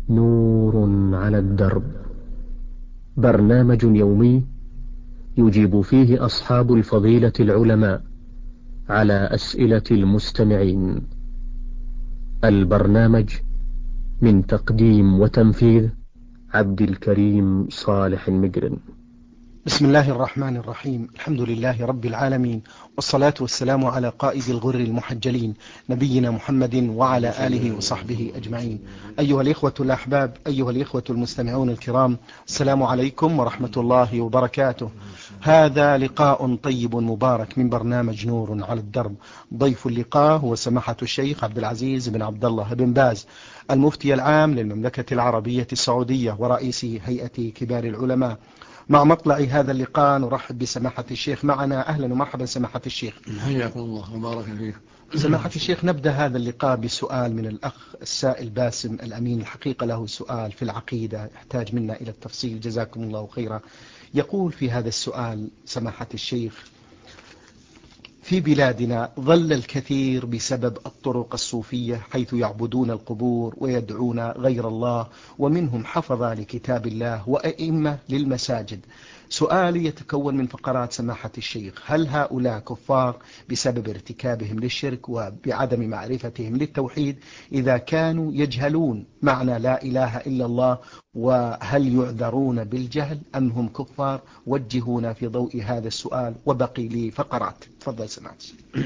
نور على الدرب، برنامج يومي يجيب فيه أصحاب الفضيلة العلماء على أسئلة المستمعين. البرنامج من تقديم وتنفيذ عبد الكريم صالح المجرم. بسم الله الرحمن الرحيم. الحمد لله رب العالمين، والصلاة والسلام على قائد الغر المحجلين نبينا محمد وعلى آله وصحبه أجمعين. أيها الإخوة الأحباب، أيها الإخوة المستمعون الكرام، السلام عليكم ورحمة الله وبركاته. هذا لقاء طيب مبارك من برنامج نور على الدرب. ضيف اللقاء هو سماحة الشيخ عبد العزيز بن عبد الله بن باز، المفتي العام للمملكة العربية السعودية ورئيس هيئة كبار العلماء. مع مطلع هذا اللقاء نرحب بسماحة الشيخ معنا. أهلا ومرحبا سماحة الشيخ. حياكم الله وبارك فيك. سماحة الشيخ، نبدأ هذا اللقاء بسؤال من الأخ السائل باسم الأمين. الحقيقة له سؤال في العقيدة يحتاج منا إلى التفصيل، جزاكم الله خيرا. يقول في هذا السؤال سماحة الشيخ: في بلادنا ظل الكثير بسبب الطرق الصوفية حيث يعبدون القبور ويدعون غير الله، ومنهم حفظ لكتاب الله وأئمة للمساجد. سؤالي يتكون من فقرات سماحة الشيخ: هل هؤلاء كفار بسبب ارتكابهم للشرك وبعدم معرفتهم للتوحيد إذا كانوا يجهلون معنى لا إله إلا الله؟ وهل يعذرون بالجهل أم هم كفار؟ وجهونا في ضوء هذا السؤال، وبقي لي فقرات. تفضل سماحة الشيخ.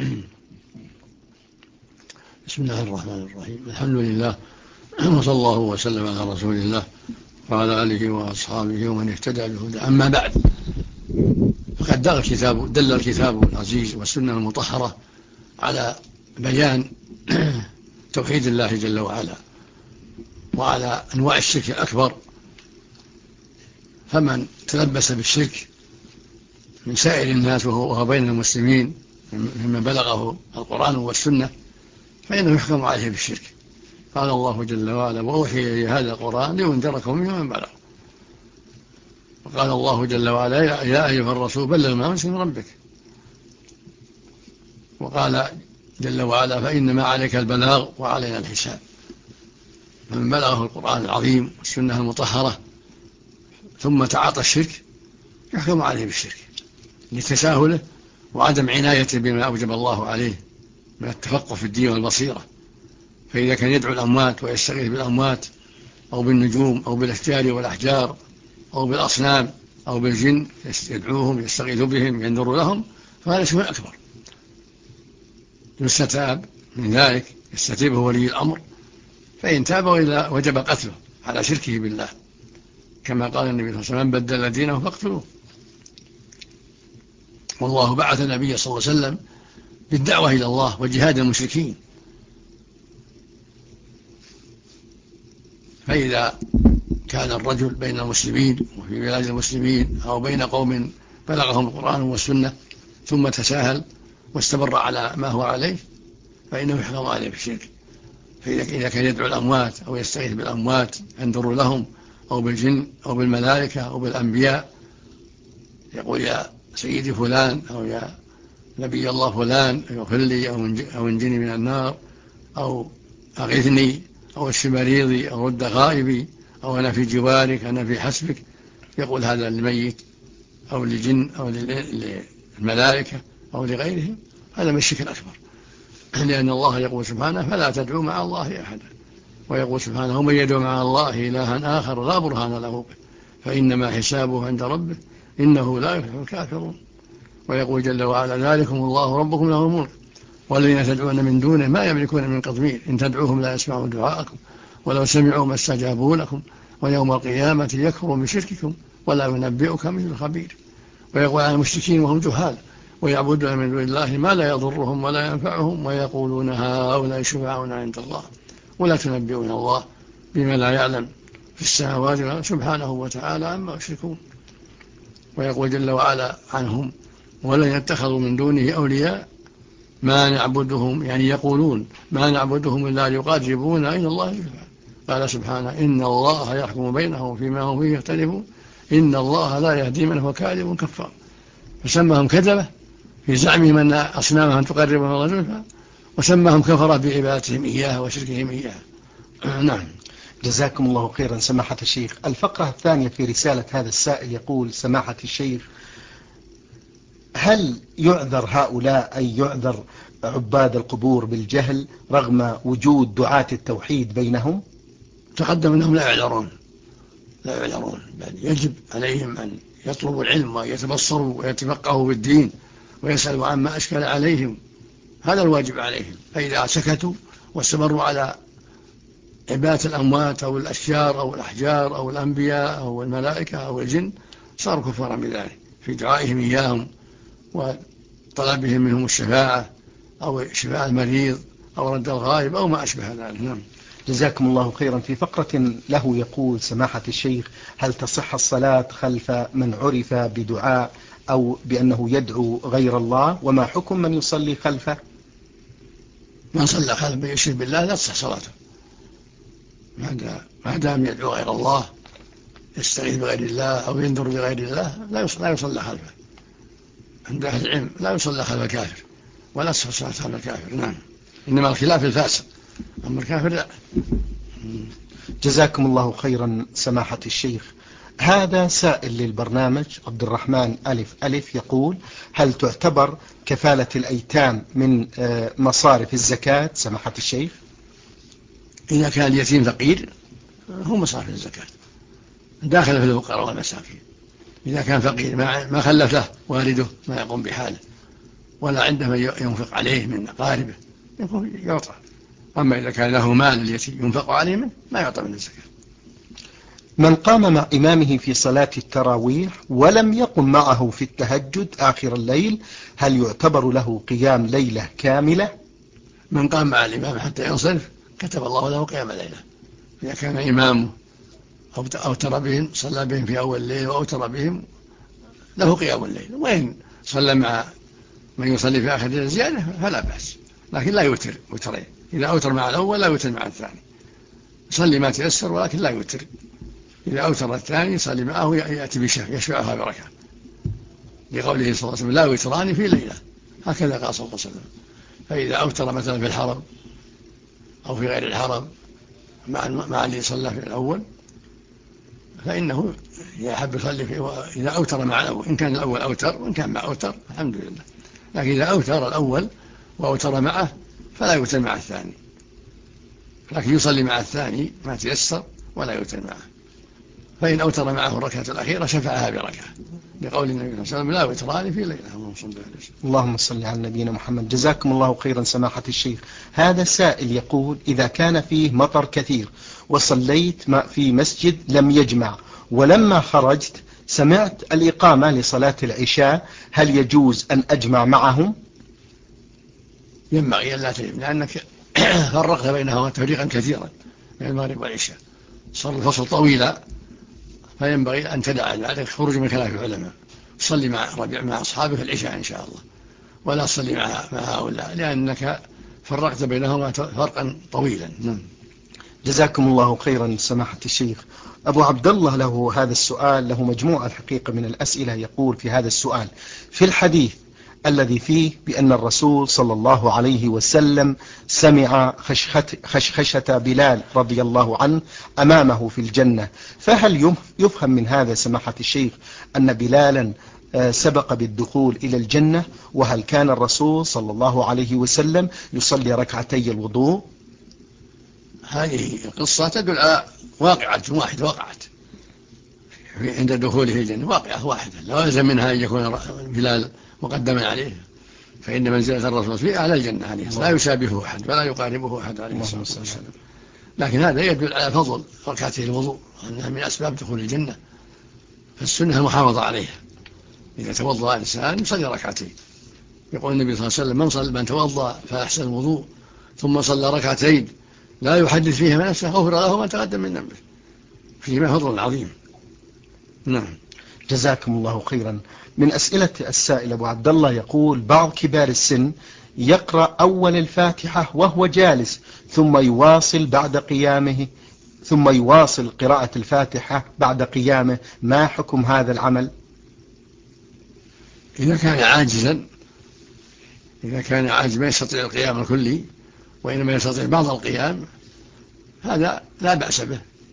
بسم الله الرحمن الرحيم. الحمد لله، وصلى الله وسلم على رسول الله وعلى آله وأصحابه ومن اهتدى بهدى. أما بعد، فقد دل الكتاب العزيز والسنة المطهرة على بيان توحيد الله جل وعلا وعلى أنواع الشرك الأكبر. فمن تلبس بالشرك من سائر الناس وهو بين المسلمين مما بلغه القرآن والسنة فإنه يحكم عليه بالشرك. قال الله جل وعلا: وأوحي إلي هذا القرآن لينذركم منه من بلغ. وقال الله جل وعلا: يا أيها الرسول بلغ ما أنزل من ربك. وقال جل وعلا: فإنما عليك البلاغ وعلينا الحساب. فمن بلغه القرآن العظيم والسنة المطهرة ثم تعاطى الشرك يحكم عليه بالشرك لتساهله وعدم عنايته بما أوجب الله عليه من التفقه في الدين والبصيرة. فإذا كان يدعو الأموات ويستغيث بالأموات أو بالنجوم أو بالأشجار والأحجار أو بالأصنام أو بالجن، يدعوهم يستغيث بهم ينذر لهم، فهذا شيء أكبر. يستتاب من ذلك، يستتيبه ولي الأمر، فإن تاب وإلا وجب قتله على شركه بالله، كما قال النبي صلى الله عليه وسلم: من بدل دينه فاقتلوه. والله بعث النبي صلى الله عليه وسلم بالدعوة إلى الله وجهاد المشركين. فإذا كان الرجل بين المسلمين وفي بلاد المسلمين أو بين قوم بلغهم القرآن والسنة ثم تساهل واستمر على ما هو عليه فإنه يحكم عليه بالشرك. فإذا كان يدعو الأموات أو يستغيث بالأموات ينذر لهم أو بالجن أو بالملائكة أو بالأنبياء، يقول: يا سيدي فلان أو يا نبي الله فلان اغفر لي أو انجني من النار أو أغثني أو اشف مريضي أو رد غائبي أو أنا في جوارك أنا في حسبك. يقول هذا للميت أو للجن أو للملائكة أو لغيرهم. هذا من الشرك الأكبر، لأن الله يقول سبحانه: فلا تدعوا مع الله أحدا. ويقول سبحانه: ومن يدعو مع الله إلها آخر لا برهان له به فإنما حسابه عند ربه إنه لا يفلح الكافرون. ويقول جل وعلا: ذلكم الله ربكم له الملك والذين تدعون من دونه ما يملكون من قطمير إن تدعوهم لا يسمعوا دعاءكم ولو سمعوا ما استجابوا لكم ويوم القيامة يكفرون بشرككم ولا ينبئك مثل الخبير. ويقول عن المشركين وهم جهال ويعبدون من دون الله ما لا يضرهم ولا ينفعهم ويقولون هؤلاء شفعاؤنا عند الله ولا تنبئون الله بما لا يعلم في السماوات سبحانه وتعالى عما يشركون. ويقول جل وعلا عنهم: ولن يتخذوا من دونه أولياء ما نعبدهم، يعني يقولون ما نعبدهم إلا ليقربونا إلى الله زلفى. قال سبحانه: إن الله يحكم بينهم فيما هم فيه يختلفون إن الله لا يهدي من هو كاذب كفار. فسمهم كذبة في زعمهم أن أصنامهم تقربهم الله زلفى، وسمهم كفرة بعبادتهم إياه وشركهم إياه. نعم. جزاكم الله خيرا سماحة الشيخ. الفقرة الثانية في رسالة هذا السائل يقول: سماحة الشيخ، هل يعذر هؤلاء أي يعذر عباد القبور بالجهل رغم وجود دعاة التوحيد بينهم؟ تقدم أنهم لا يعذرون، بل يجب عليهم أن يطلبوا العلم ويتبصروا ويتفقهوا بالدين ويسألوا عما أشكل عليهم، هذا الواجب عليهم. فإذا سكتوا واستمروا على عبادة الأموات أو الأشجار أو الأحجار أو الأنبياء أو الملائكة أو الجن صاروا كفارا بذلك في دعائهم إياهم وطلبهم منهم الشفاعة أو شفاء المريض أو رد الغائب أو ما أشبه ذلك. نعم. جزاكم الله خيرا. في فقرة له يقول: سماحة الشيخ، هل تصح الصلاة خلف من عرف بدعاء أو بأنه يدعو غير الله؟ وما حكم من يصلي خلفه؟ من صلى خلف من يشرك بالله لا تصح صلاته، ما دام يدعو غير الله، يستغيث بغير الله أو ينذر بغير الله، لا يصلى خلفه. عند أهل العلم لا يصلى خلف الكافر ولا تصح صلاة خلف الكافر. نعم. إنما الخلاف الفاسق، أما الكافر لا. جزاكم الله خيرا سماحة الشيخ. هذا سائل للبرنامج عبد الرحمن ألف يقول: هل تعتبر كفالة الأيتام من مصارف الزكاة سماحة الشيخ؟ إذا كان اليتيم فقير هو مصارف الزكاة داخل في الفقراء والمساكين. إذا كان فقير ما خلف له والده ما يقوم بحاله ولا عنده من ينفق عليه من أقاربه يعطى. أما إذا كان له مال اليتيم ينفق عليه منه ما يعطى من الزكاة. من قام مع إمامه في صلاة التراويح ولم يقم معه في التهجد آخر الليل، هل يعتبر له قيام ليلة كاملة؟ من قام مع الإمام حتى ينصرف كتب الله له قيام ليلة. إذا كان إمامه أوتر بهم صلى بهم في أول الليل وأوتر بهم له قيام الليل، وإن صلى مع من يصلي في آخر الليل زيادة فلا بأس، لكن لا يوتر وترين. إذا أوتر مع الأول لا يوتر مع الثاني، يصلي ما تيسر ولكن لا يوتر. إذا أوتر الثاني يصلي معه يأتي بشفع يشفعها بركة، لقوله صلى الله عليه وسلم: لا وتران في ليلة، هكذا قال صلى الله عليه وسلم. فإذا أوتر مثلا في الحرم أو في غير الحرم مع اللي صلى في الأول فإنه يحب يصلي فيه. إذا أوتر مع الأول، إن كان الأول أوتر وإن كان مع أوتر الحمد لله. لكن إذا أوتر الأول وأوتر معه فلا يوتر مع الثاني، لكن يصلي مع الثاني ما تيسر ولا يوتر معه. فإن أوتر معه الركعة الأخيرة شفعها بركعة، لقول النبي صلى الله عليه وسلم: لا وتران في ليلة. اللهم صل على نبينا محمد. جزاكم الله خيرا سماحة الشيخ. هذا سائل يقول: إذا كان فيه مطر كثير وصليت في مسجد لم يجمع، ولما خرجت سمعت الإقامة لصلاة العشاء، هل يجوز أن أجمع معهم؟ ينبغي أن لا تجمع، لأنك فرقت بينهما تفريقا كثيرا بين المغرب والعشاء، صار الفصل طويلا، فينبغي أن تدع ذلك خروج من خلاف العلماء. صلي مع أصحابك العشاء إن شاء الله، ولا صلي مع هؤلاء، لأنك فرقت بينهما فرقا طويلا. جزاكم الله خيرا سماحة الشيخ. أبو عبد الله له هذا السؤال، له مجموعة الحقيقة من الأسئلة. يقول في هذا السؤال: في الحديث الذي فيه بأن الرسول صلى الله عليه وسلم سمع خشخشة بلال رضي الله عنه أمامه في الجنة، فهل يفهم من هذا سماحة الشيخ أن بلالا سبق بالدخول إلى الجنة؟ وهل كان الرسول صلى الله عليه وسلم يصلي ركعتي الوضوء؟ هذه القصة تدل على واقعة واحدة وقعت عند دخوله في الجنة، واقعة واحدة، لا يلزم منها أن يكون بلال مقدما عليه، فإن منزلة الرسول فيه أعلى الجنة عليه، لا يشابهه أحد ولا يقاربه أحد عليه الصلاة والسلام. لكن هذا يدل على فضل ركعتي الوضوء، أنها من أسباب دخول الجنة، فالسنة المحافظة عليها. إذا توضأ الإنسان يصلي ركعتين، يقول النبي صلى الله عليه وسلم: من توضأ فأحسن الوضوء ثم صلى ركعتين لا يحدث فيها نفسه غفر له ما تقدم من ذنبه، فيما فضل عظيم. نعم. جزاكم الله خيرا. من أسئلة السائل أبو عبد الله يقول: بعض كبار السن يقرأ أول الفاتحة وهو جالس ثم يواصل قراءة الفاتحة بعد قيامه، ما حكم هذا العمل؟ إذا كان عاجزا ما يستطيع القيام الكلي وإنما يستطيع بعض القيام، هذا لا بأس به،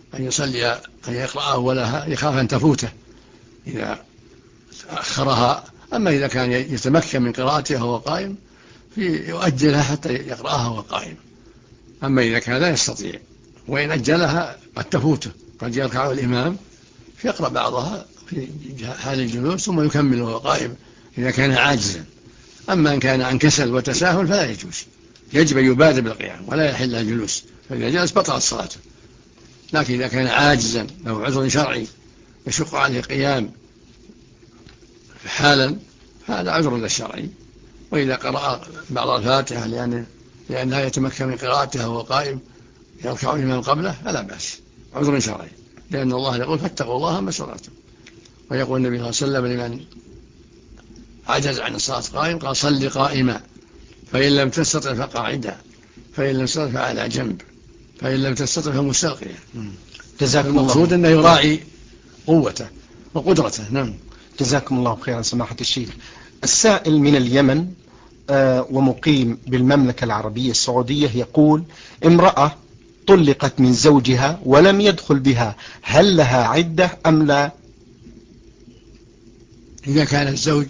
أن يصلي أن يقرأه ولا يخاف أن تفوته إذا أخرها. أما إذا كان يتمكن من قراءتها وهو قائم يؤجلها حتى يقرأها وهو قائم. أما إذا كان لا يستطيع وإن أجلها قد تفوته، قد يركع الإمام فيقرأ بعضها في حال الجلوس ثم يكمل وهو قائم إذا كان عاجزا. أما إن كان عن كسل وتساهل فلا يجوز، يجب أن يبادر بالقيام ولا يحل الجلوس، فإذا جلس بطلت صلاته. لكن إذا كان عاجزا له عذر شرعي يشق عليه قيام حالا هذا عذر للشرعي. وإذا قرأ بعض الفاتحة لأن لا يتمكن من قراءتها وهو قائم يركع الإمام قبله فلا بأس، عذر شرعي، لأن الله يقول فاتقوا الله ما استطعتم. ويقول النبي صلى الله عليه وسلم لمن عجز عن الصلاة قائم قال صل قائما فإن لم تستطع فقاعدا فإن لم تستطع فعلى جنب فإن لم تستطع فمستلقيا. المقصود أنه يراعي قوته وقدرته. نعم. جزاكم الله خيرا سماحة الشيخ. السائل من اليمن ومقيم بالمملكة العربية السعودية يقول: امرأة طلقت من زوجها ولم يدخل بها، هل لها عدة أم لا؟ إذا كان الزوج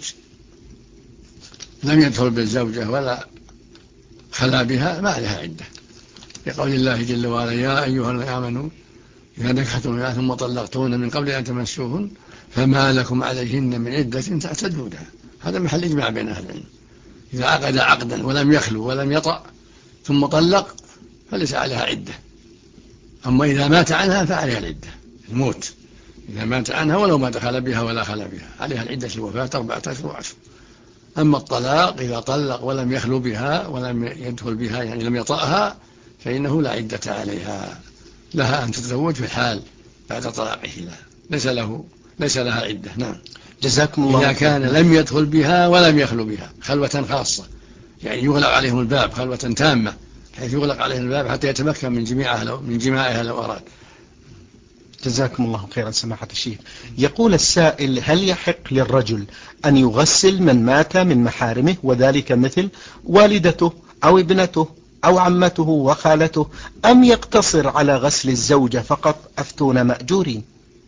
لم يدخل بالزوجة ولا خلا بها ما لها عدة، لقول الله جل وعلا: يا أيها الذين آمنوا إذا نكحتم ثم طلقتون من قبل أن تمسوهن فما لكم عليهن من عدة تعتدونها. هذا محل إجماع بين أهل العلم. إذا عقد عقدا ولم يخلو ولم يطأ ثم طلق فليس عليها عدة. أما إذا مات عنها فعليها العدة، الموت. إذا مات عنها ولو ما دخل بها ولا خلا بها عليها العدة الوفاة 4 أشهر و10. أما الطلاق إذا طلق ولم يخلو بها ولم يدخل بها يعني لم يطأها فإنه لا عدة عليها، لها أن تتزوج في الحال بعد طلاقه ليس لها عدة. نعم. جزاكم الله. إذا كان لم يدخل بها ولم يخلو بها خلوة خاصة، يعني يغلق عليهم الباب خلوة تامة حيث يغلق عليهم الباب حتى يتمكن من جماعها لو أراد. جزاكم الله خيرا سماحة الشيخ. يقول السائل: هل يحق للرجل أن يغسل من مات من محارمه وذلك مثل والدته أو ابنته أو عمته وخالته، أم يقتصر على غسل الزوجة فقط؟ أفتون مأجورين.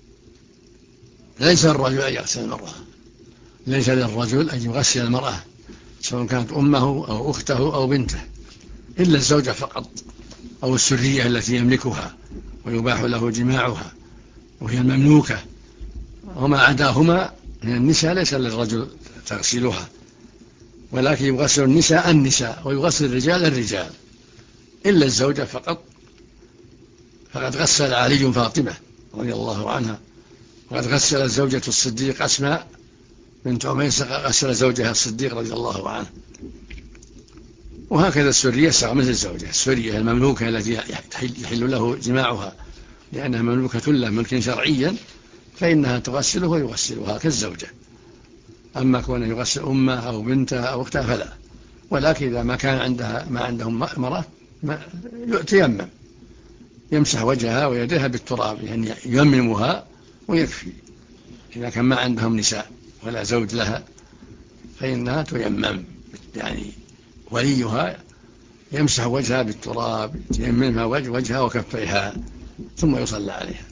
ليس الرجل أن يغسل المرأة، ليس للرجل أن يغسل المرأة سواء كانت أمه أو أخته أو بنته، إلا الزوجة فقط أو السرية التي يملكها ويباح له جماعها وهي المملوكة، وما عداهما من النساء ليس للرجل تغسلها، ولكن يغسل النساء ويغسل الرجال إلا الزوجة فقط. فقد غسل علي فاطمة رضي الله عنها، وقد غسل زوجة الصديق أسماء بنت عميس غسل زوجها الصديق رضي الله عنه. وهكذا السرية مثل الزوجة، السرية المملوكة التي يحل له جماعها لأنها مملوكة له ملكا شرعيا فإنها تغسله ويغسلها كالزوجة. أما كونه يغسل أمه أو بنته أو أختها فلا. ولكن إذا ما كان عندهم مرأة يتيمم، يمسح وجهها ويديها بالتراب، يعني ييممها ويكفي. إذا كان ما عندهم نساء ولا زوج لها فإنها تيمم، يعني وليها يمسح وجهها بالتراب، ييممها وجهها وكفيها ثم يصلى عليها.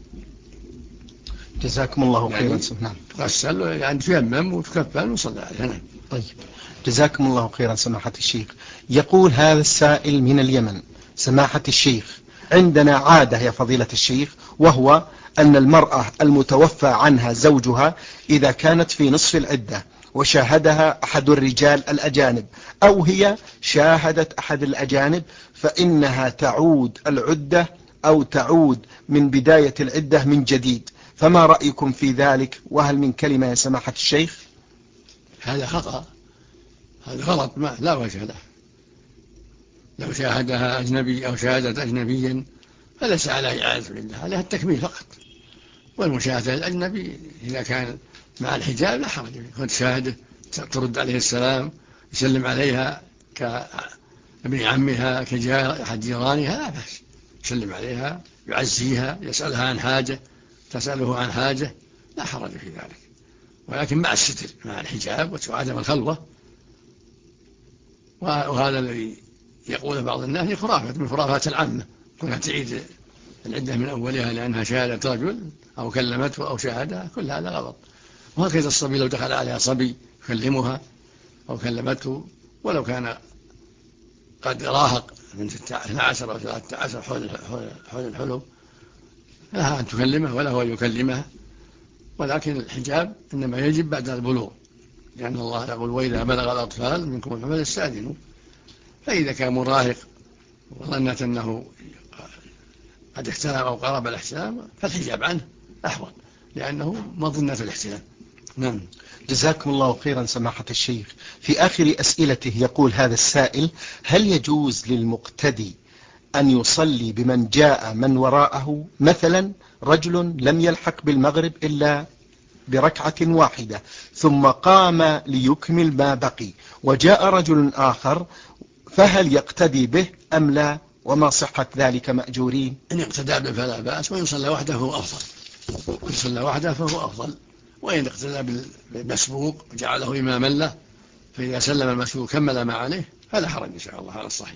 جزاكم الله خيرا. نعم. تغسل يعني تيمم وتكفن وصلى عليها. نعم. طيب. جزاكم الله خيرا سماحة الشيخ. يقول هذا السائل من اليمن: سماحة الشيخ، عندنا عادة يا فضيلة الشيخ، وهو أن المرأة المتوفى عنها زوجها إذا كانت في نصف العدة وشاهدها أحد الرجال الأجانب أو هي شاهدت أحد الأجانب فإنها تعود العدة أو تعود من بداية العدة من جديد، فما رأيكم في ذلك؟ وهل من كلمة يا سماحة الشيخ؟ هذا خطأ، هذا غلط، لا وجه له. لو شاهدها أجنبي أو شاهدت أجنبيا فليس عليه إعادة العدة، عليها التكميل فقط. والمشاهدة الأجنبي إذا كان مع الحجاب لا حرج، كنت شاهده ترد عليه السلام، يسلم عليها كابن عمها كأحد جيرانها لا بأس، يسلم عليها يعزيها، يسألها عن حاجة، تسأله عن حاجة، لا حرج في ذلك. ولكن مع الستر، مع الحجاب وعدم الخلوة. وهذا الذي يقول بعض الناس خرافة من خرافات العامة، كونها تعيد العدة من أولها لأنها شاهدت رجل أو كلمته أو شاهدها، كل هذا غلط. وهكذا الصبي لو دخل عليها صبي يكلمها أو كلمته ولو كان قد راهق من 12 أو 13 حول الحلم، لها أن تكلمه وله أن يكلمها، ولكن الحجاب إنما يجب بعد البلوغ، لأن الله يقول وإذا بلغ الأطفال منكم الحلم فاستأذنوا. فإذا كان مراهق وظنت أنه قد احتلم أو قرب الاحتلام فالحجاب عنه أحوط، لأنه مظنة الاحتلام. نعم. جزاكم الله خيرا سماحة الشيخ. في آخر أسئلته يقول هذا السائل: هل يجوز للمقتدي أن يصلي بمن جاء من وراءه؟ مثلا رجل لم يلحق بالمغرب إلا بركعة واحدة ثم قام ليكمل ما بقي وجاء رجل آخر، فهل يقتدي به أم لا؟ وما صحة ذلك مأجورين؟ إن اقتدى به فلا بأس، وإن صلى وحده فهو أفضل. إن صلى وحده فهو أفضل، وإن اقتدى بالمسبوق وجعله إماما له، فإذا سلم المسبوق كمل ما عليه فلا حرج إن شاء الله على الصحيح.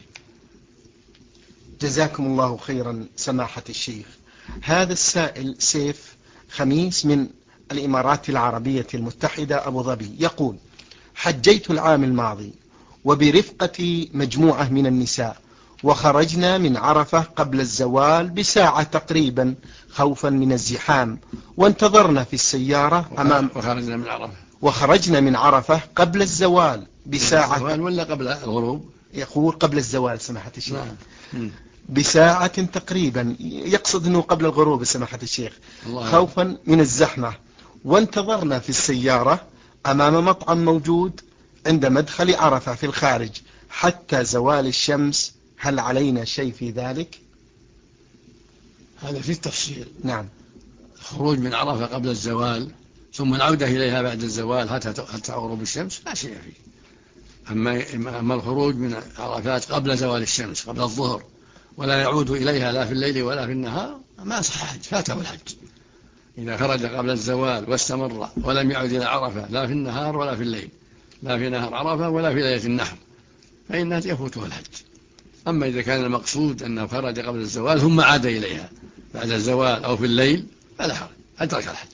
جزاكم الله خيرا سماحة الشيخ. هذا السائل سيف خميس من الإمارات العربية المتحدة أبو ظبي يقول: حجيت العام الماضي وبرفقة مجموعة من النساء، وخرجنا من عرفة قبل الزوال بساعة تقريبا خوفا من الزحام، وانتظرنا في السيارة أمام وخرجنا من عرفة قبل الزوال بساعة ولا قبل الغروب؟ يقول قبل الزوال سماحة الشيخ. بساعة تقريبا، يقصد أنه قبل الغروب سماحة الشيخ، خوفا من الزحمة، وانتظرنا في السيارة أمام مطعم موجود عند مدخل عرفة في الخارج حتى زوال الشمس، هل علينا شيء في ذلك؟ هذا في التفصيل. نعم. الخروج من عرفة قبل الزوال ثم العودة إليها بعد الزوال حتى غروب الشمس لا شيء فيه. أما الخروج من عرفات قبل زوال الشمس قبل الظهر ولا يعود إليها لا في الليل ولا في النهار ما صح حج، فاته الحج. إذا خرج قبل الزوال واستمر ولم يعود إلى عرفة لا في النهار ولا في الليل، لا في نهار عرفة ولا في ليلة النحر، فإنها يفوته الحج. أما إذا كان المقصود أنه خرج قبل الزوال ثم عاد إليها بعد الزوال أو في الليل فلا حرج، أدرك الحج.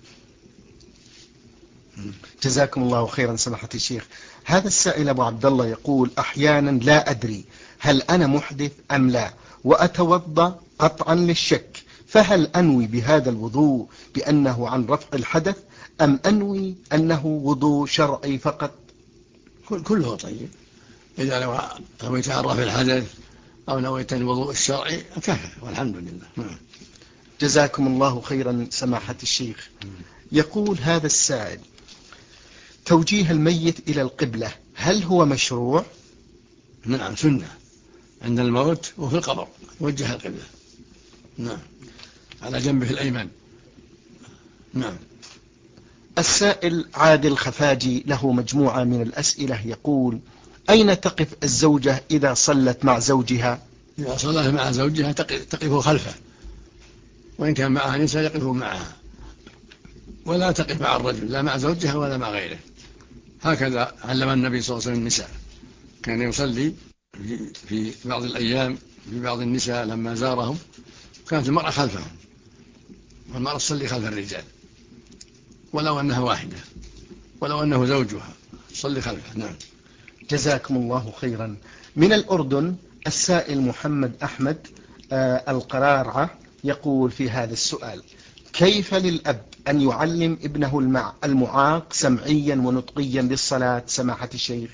جزاكم الله خيرا سماحة الشيخ. هذا السائل أبو عبد الله يقول: أحيانا لا أدري هل أنا محدث أم لا، وأتوضأ قطعا للشك، فهل أنوي بهذا الوضوء بأنه عن رفع الحدث أم أنوي أنه وضوء شرعي فقط؟ كله طيب. إذا نويت عن رفع الحدث أو نويت الوضوء الشرعي كفى والحمد لله. جزاكم الله خيرا سماحة الشيخ. يقول هذا السائل: توجيه الميت إلى القبلة هل هو مشروع؟ نعم، سنة عند الموت وفي القبر وجه القبلة، نعم، على جنبه الأيمن. نعم. السائل عادل خفاجي له مجموعة من الأسئلة يقول: أين تقف الزوجة إذا صلت مع زوجها؟ إذا صلت مع زوجها تقف خلفه، وإن كان معها نساء يقفوا معها، ولا تقف مع الرجل لا مع زوجها ولا مع غيره. هكذا علم النبي صلى الله عليه وسلم النساء، كان يصلي في بعض الأيام في بعض النساء لما زارهم كانت المرأة خلفهم، والمرأة تصلي خلف الرجال ولو أنها واحدة، ولو أنه زوجها تصلي خلفه. نعم. جزاكم الله خيرا. من الأردن السائل محمد أحمد القرارعة يقول في هذا السؤال: كيف للأب أن يعلم ابنه المعاق سمعيا ونطقيا للصلاة سماحة الشيخ؟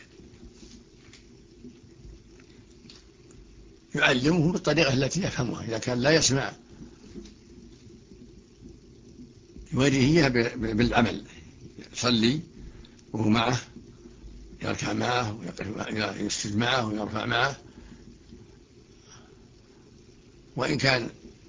يعلمه بالطريقة التي يفهمها. إذا كان لا يسمع يوريه بالعمل، يصلي وهو معه، يركع معه ويسجد معه ويرفع معه. وإن كان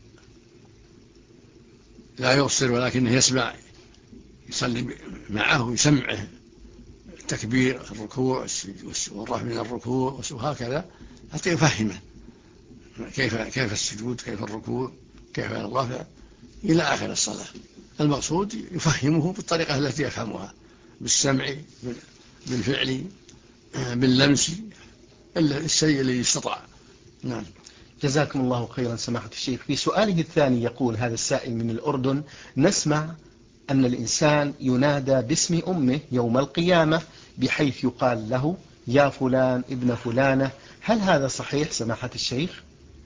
لا يبصر ولكنه يسمع يصلي معه ويسمعه التكبير الركوع والرفع من الركوع وهكذا حتى يفهمه كيف السجود، كيف الركوع، كيف الرفع إلى آخر الصلاة. المقصود يفهمه بالطريقة التي يفهمها، بالسمع، بالفعل، باللمس، الشيء الذي يستطاع. نعم. جزاكم الله خيرا سماحة الشيخ. في سؤاله الثاني يقول هذا السائل من الأردن: نسمع أن الإنسان ينادى باسم أمه يوم القيامة بحيث يقال له يا فلان ابن فلانة، هل هذا صحيح سماحة الشيخ؟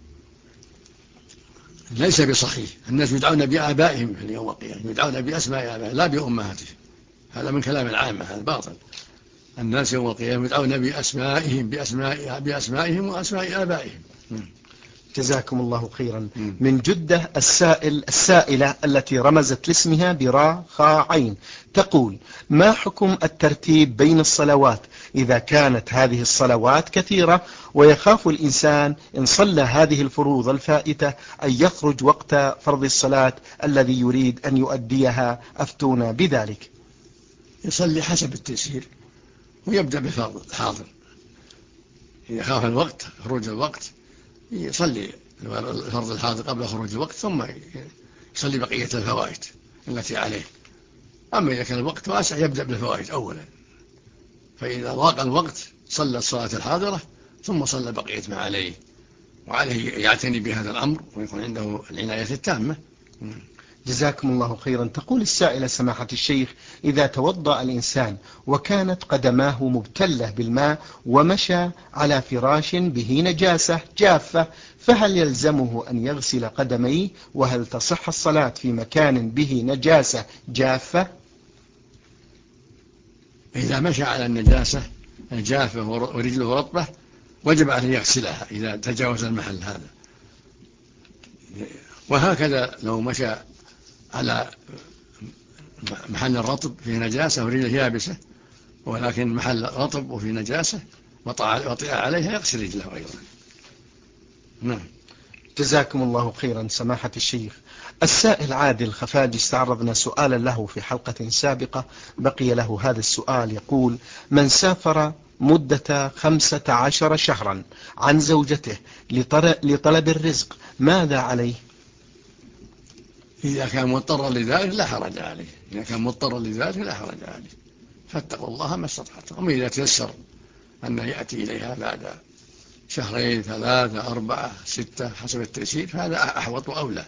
ليس بصحيح. الناس يدعون بآبائهم في يوم القيامة، يدعون بأسماء آبائهم لا بأمهاتهم. هذا من كلام العامة، هذا باطل. الناس يوم القيامة يدعون بأسمائهم بأسمائهم وأسماء آبائهم. جزاكم الله خيرا. من جدة السائلة التي رمزت لاسمها براء خاء عين تقول: ما حكم الترتيب بين الصلوات إذا كانت هذه الصلوات كثيرة ويخاف الإنسان إن صلى هذه الفروض الفائتة أن يخرج وقت فرض الصلاة الذي يريد أن يؤديها، أفتونا بذلك. يصلي حسب التيسير ويبدأ بفرض الحاضر. إذا خاف الوقت خروج الوقت يصلي الفرض الحاضر قبل خروج الوقت، ثم يصلي بقية الفوائد التي عليه. أما إذا كان الوقت واسع يبدأ بالفوائد أولا، فإذا ضاق الوقت صلى الصلاة الحاضرة ثم صلى بقية ما عليه، وعليه يعتني بهذا الأمر ويكون عنده العناية التامة. جزاكم الله خيرا. تقول السائلة سماحة الشيخ: إذا توضأ الإنسان وكانت قدماه مبتلة بالماء ومشى على فراش به نجاسة جافة، فهل يلزمه أن يغسل قدميه؟ وهل تصح الصلاة في مكان به نجاسة جافة؟ إذا مشى على النجاسة الجافة ورجله رطبة وجب عليه يغسلها إذا تجاوز المحل هذا. وهكذا لو مشى على محل الرطب فيه نجاسة ورجله يابسة، ولكن محل رطب وفيه نجاسة وطئ عليها يغسل رجله أيضا. نعم. جزاكم الله خيرا سماحة الشيخ. السائل عادل خفاجي استعرضنا سؤالا له في حلقة سابقة، بقي له هذا السؤال. يقول: من سافر مدة 15 شهرا عن زوجته لطلب الرزق ماذا عليه؟ إذا كان مضطرا لذلك لا حرج عليه. إذا كان مضطرا لذلك لا حرج عليه، فاتقوا الله ما استطعتم. أما إذا تيسر أن يأتي إليها بعد شهرين 3 4 6 حسب التيسير فهذا أحوط وأولى،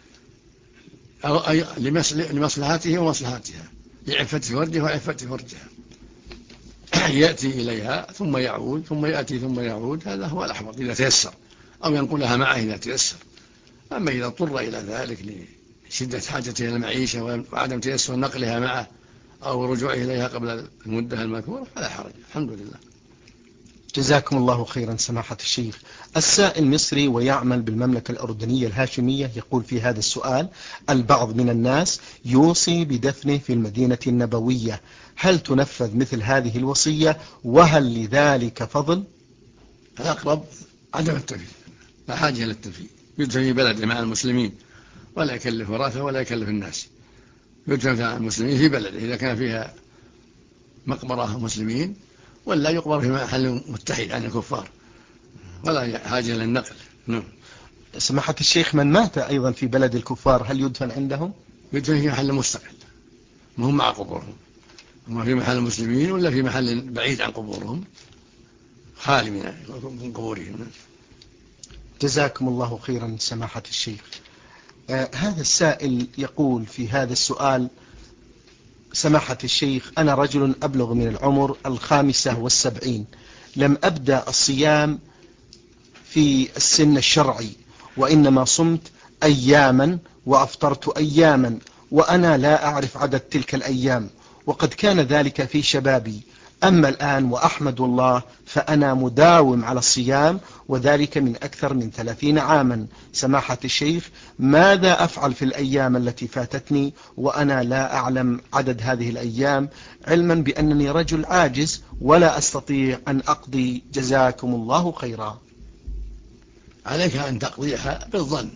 أي لمصلحته ومصلحتها، لعفة فرجه وعفة فرجها. يأتي إليها ثم يعود ثم يأتي ثم يعود، هذا هو الأحوط إذا تيسر، أو ينقلها معه إذا تيسر. أما إذا اضطر إلى ذلك لشدة حاجته إلى المعيشة وعدم تيسر نقلها معه أو رجوعه إليها قبل المدة المذكورة فلا حرج، الحمد لله. جزاكم الله خيرا سماحة الشيخ. السائل مصري ويعمل بالمملكة الأردنية الهاشمية يقول في هذا السؤال: البعض من الناس يوصي بدفنه في المدينة النبوية، هل تنفذ مثل هذه الوصية وهل لذلك فضل؟ الأقرب عدم التنفيذ، لا حاجة إلى التنفيذ. يدفن في بلده مع المسلمين ولا يكلف ورثه ولا يكلف الناس. يدفن مع المسلمين في بلده إذا كان فيها مقبرة مسلمين، ولا يقبر في محل متحد عن الكفار، ولا حاجة للنقل. سماحة الشيخ، من مات أيضا في بلد الكفار هل يدفن عندهم؟ يدفن في محل مستقل، ما هم مع قبورهم، هم في محل المسلمين ولا في محل بعيد عن قبورهم خالي من قبورهم. جزاكم الله خيرا سماحة الشيخ. هذا السائل يقول في هذا السؤال: سماحة الشيخ، أنا رجل أبلغ من العمر 75، لم أبدأ الصيام في السن الشرعي، وإنما صمت أياما وأفطرت أياما، وأنا لا أعرف عدد تلك الأيام، وقد كان ذلك في شبابي. أما الآن وأحمد الله فأنا مداوم على الصيام، وذلك من أكثر من 30 عاما. سماحة الشيخ، ماذا أفعل في الأيام التي فاتتني وأنا لا أعلم عدد هذه الأيام، علما بأنني رجل عاجز ولا أستطيع أن أقضي؟ جزاكم الله خيرا. عليك أن تقضيها بالظن،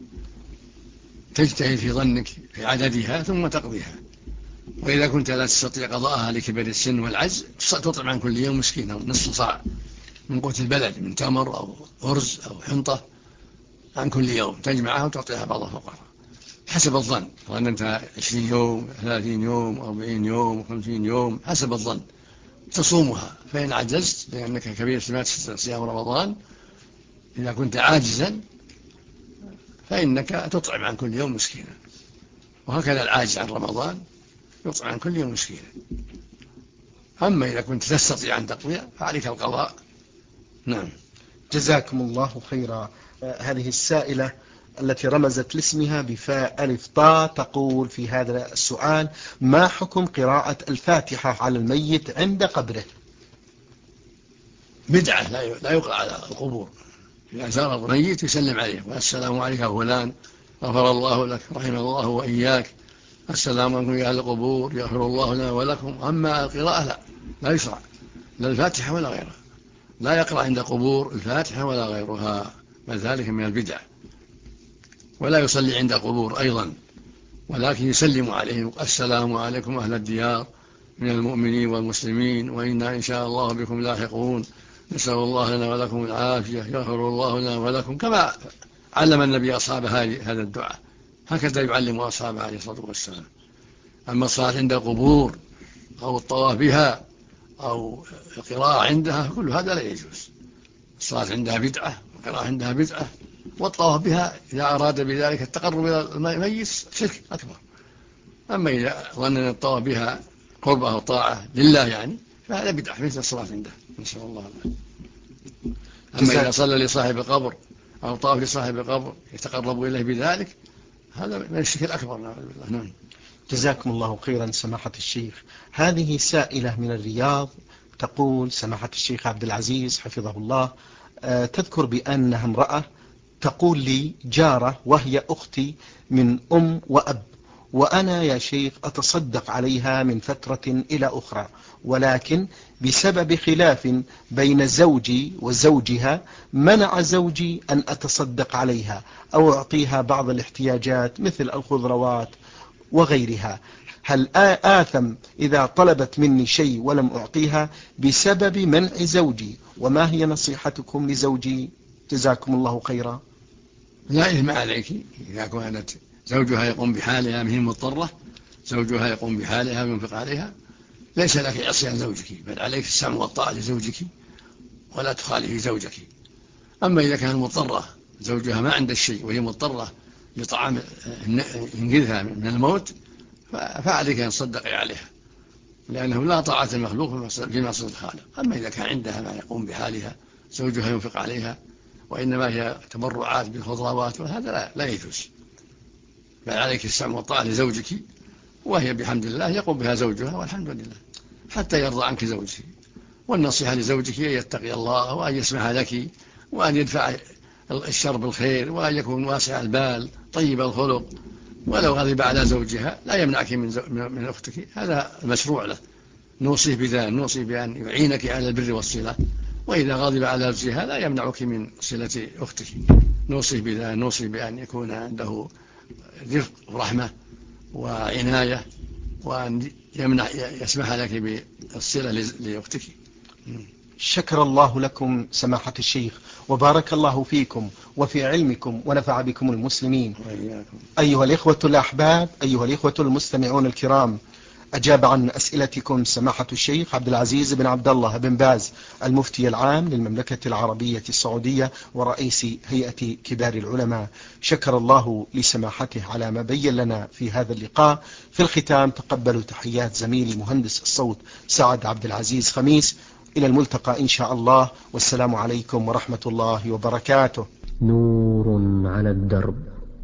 تجتهد في ظنك في عددها ثم تقضيها. وإذا كنت لا تستطيع قضاءها لكبر السن والعجز تطعم عن كل يوم مسكين أو نصف صاع من قوت البلد، من تمر أو أرز أو حنطة، عن كل يوم تجمعها وتعطيها بعض الفقراء حسب الظن. وأن أنت 20 يوم 30 يوم 40 يوم 50 يوم حسب الظن تصومها. فإن عجزت لأنك كبير سمات صيام رمضان، إذا كنت عاجزا فإنك تطعم عن كل يوم مسكينا، وهكذا العاجز عن رمضان يطعم عن كل يوم مسكينا. أما إذا كنت تستطيع أن تقضي فعليك القضاء. نعم. جزاكم الله خيرا. هذه السائلة التي رمزت لاسمها بفاء ألف طاء تقول في هذا السؤال: ما حكم قراءة الفاتحة على الميت عند قبره؟ بدعة، لا يقرأ على القبور. إذا زار الميت يسلم عليه: والسلام عليك يا فلان، غفر الله لك، رحمه الله وإياك، السلام عليكم يا أهل القبور، يغفر الله لنا ولكم. أما القراءة لا يشرع، لا الفاتحة ولا غيرها، لا يقرأ عند قبور الفاتحة ولا غيرها، بل ذلك من البدع. ولا يصلي عند قبور أيضا، ولكن يسلم عليهم: السلام عليكم أهل الديار من المؤمنين والمسلمين، وإنا إن شاء الله بكم لاحقون، نسأل الله لنا ولكم العافية، يغفر الله لنا ولكم، كما علم النبي أصحابه هذا الدعاء، هكذا يعلم أصحابه عليه الصلاة والسلام. أما الصلاة عند القبور أو الطواف بها أو القراءة عندها كل هذا لا يجوز. الصلاة عندها بدعة، والقراءة عندها بدعة، والطواف بها إذا أراد بذلك التقرب إلى الميت شرك أكبر. أما إذا ظن أن الطواف بها قربة وطاعة لله يعني فهذا بدعة مثل الصلاة عنده، نسأل الله العافية. أما إذا صلى لصاحب القبر أو طاف لصاحب القبر يتقرب إليه بذلك هذا من الشرك الأكبر، نعوذ بالله. نعم. جزاكم الله خيرا سماحة الشيخ. هذه سائلة من الرياض تقول: سماحة الشيخ عبد العزيز حفظه الله، تذكر بأنها امرأة تقول لي جارة وهي أختي من أم وأب، وأنا يا شيخ أتصدق عليها من فترة إلى أخرى، ولكن بسبب خلاف بين زوجي وزوجها منع زوجي أن أتصدق عليها أو أعطيها بعض الاحتياجات مثل الخضروات وغيرها. هل آثم إذا طلبت مني شيء ولم أعطيها بسبب منع زوجي؟ وما هي نصيحتكم لزوجي؟ جزاكم الله خيرا. لا إثم عليك إذا كانت زوجها يقوم بحالها مهي مضطرة، زوجها يقوم بحالها وينفق عليها، ليس لك عصيان زوجك، بل عليك السمع والطاعة لزوجك ولا تخالفي زوجك. أما إذا كانت مضطرة، زوجها ما عنده الشيء وهي مضطرة لطعام ينقذها من الموت، فعليك أن تصدقي عليها، لأنه لا طاعة المخلوق في معصية الخالق. أما إذا كان عندها ما يقوم بحالها، زوجها ينفق عليها، وإنما هي تبرعات بالخضروات، وهذا لا يجوز، بل عليك السمع والطاعة لزوجك، وهي بحمد الله يقوم بها زوجها والحمد لله حتى يرضى عنك زوجك. والنصيحة لزوجك أن يتقي الله وأن يسمح لك وأن يدفع الشر بالخير، وأن يكون واسع البال طيب الخلق، ولو غضب على زوجها لا يمنعك من أختك، هذا مشروع له. نوصيه بذلك، نوصي بأن يعينك على البر والصلة، وإذا غضب على زوجها لا يمنعك من صلة أختك، نوصيه بذلك، نوصي بأن يكون عنده رفق ورحمة وعناية، وأن يسمح لك بالصلة لأختك. شكر الله لكم سماحة الشيخ، وبارك الله فيكم وفي علمكم، ونفع بكم المسلمين. أيها الإخوة الأحباب، أيها الإخوة المستمعون الكرام، أجاب عن أسئلتكم سماحة الشيخ عبد العزيز بن عبد الله بن باز، المفتي العام للمملكة العربية السعودية ورئيس هيئة كبار العلماء. شكر الله لسماحته على ما بين لنا في هذا اللقاء. في الختام تقبلوا تحيات زميلي مهندس الصوت سعد عبد العزيز خميس. إلى الملتقى إن شاء الله، والسلام عليكم ورحمة الله وبركاته. نور على الدرب،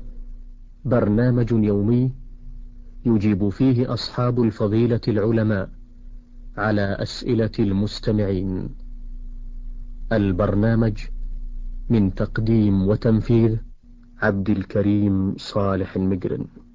برنامج يومي يجيب فيه أصحاب الفضيلة العلماء على أسئلة المستمعين. البرنامج من تقديم وتنفيذ عبد الكريم صالح المقرن.